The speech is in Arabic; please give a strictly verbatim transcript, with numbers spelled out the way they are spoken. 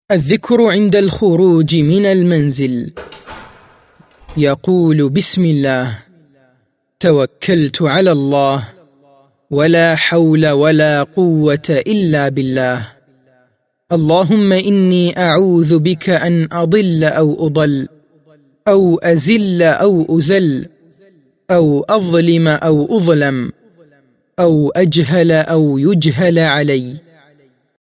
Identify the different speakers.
Speaker 1: الذكر عند الخروج من المنزل. يقول: بسم الله، توكلت على الله، ولا حول ولا قوة إلا بالله. اللهم إني أعوذ بك أن أضل أو أضل، أو أزل أو أزل، أو أظلم أو أظلم، أو أجهل أو يجهل علي.